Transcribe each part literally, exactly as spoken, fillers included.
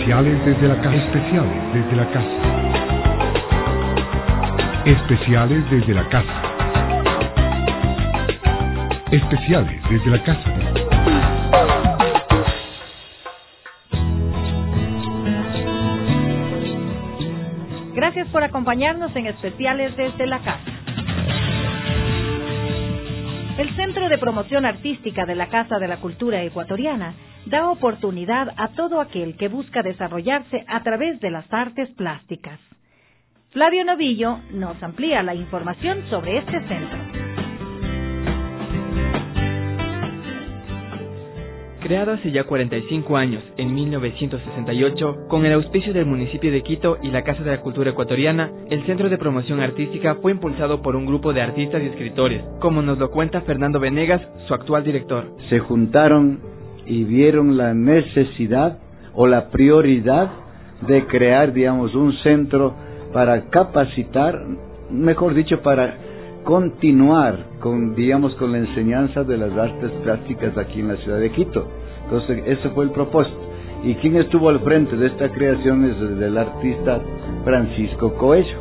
Especiales desde la casa. Especiales desde la casa. Especiales desde la casa. Especiales desde la casa. Gracias por acompañarnos en Especiales desde la casa. El Centro de Promoción Artística de la Casa de la Cultura Ecuatoriana da oportunidad a todo aquel que busca desarrollarse a través de las artes plásticas. Flavio Novillo nos amplía la información sobre este centro. Creado hace ya cuarenta y cinco años, en mil novecientos sesenta y ocho, con el auspicio del municipio de Quito y la Casa de la Cultura Ecuatoriana, el Centro de Promoción Artística fue impulsado por un grupo de artistas y escritores, como nos lo cuenta Fernando Venegas, su actual director. Se juntaron y vieron la necesidad o la prioridad de crear, digamos, un centro para capacitar, mejor dicho, para continuar con, digamos, con la enseñanza de las artes plásticas aquí en la ciudad de Quito. Entonces, ese fue el propósito. Y quien estuvo al frente de esta creación es el artista Francisco Coello.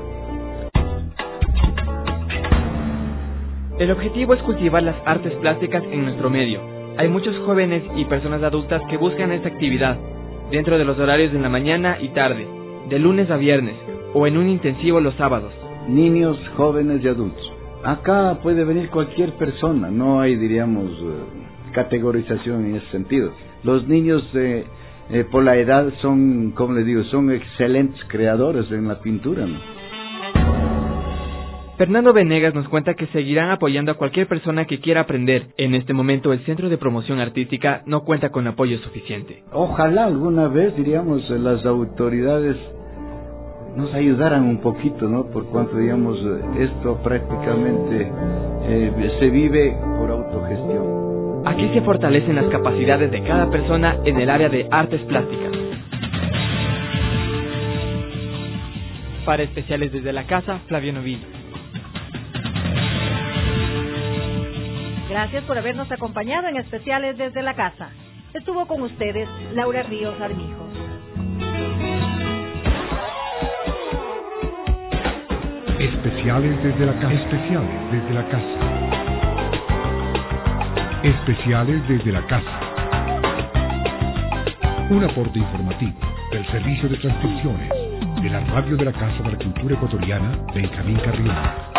El objetivo es cultivar las artes plásticas en nuestro medio. Hay muchos jóvenes y personas adultas que buscan esta actividad dentro de los horarios de la mañana y tarde, de lunes a viernes, o en un intensivo los sábados. Niños, jóvenes y adultos. Acá puede venir cualquier persona, no hay, diríamos, categorización en ese sentido. Los niños eh, eh, por la edad son, como les digo, son excelentes creadores en la pintura, ¿no? Fernando Venegas nos cuenta que seguirán apoyando a cualquier persona que quiera aprender. En este momento el Centro de Promoción Artística no cuenta con apoyo suficiente. Ojalá alguna vez, diríamos, las autoridades nos ayudaran un poquito, ¿no? Por cuanto, digamos, esto prácticamente eh, se vive por autogestión. Aquí se fortalecen las capacidades de cada persona en el área de artes plásticas. Para Especiales desde la casa, Flavio Novillo. Gracias por habernos acompañado en Especiales desde la casa. Estuvo con ustedes Laura Ríos Armijos. Especiales desde la casa. Especiales desde la casa. Especiales desde la casa. Un aporte informativo del Servicio de Transmisiones de la Radio de la Casa de la Cultura Ecuatoriana, Benjamín Carrión.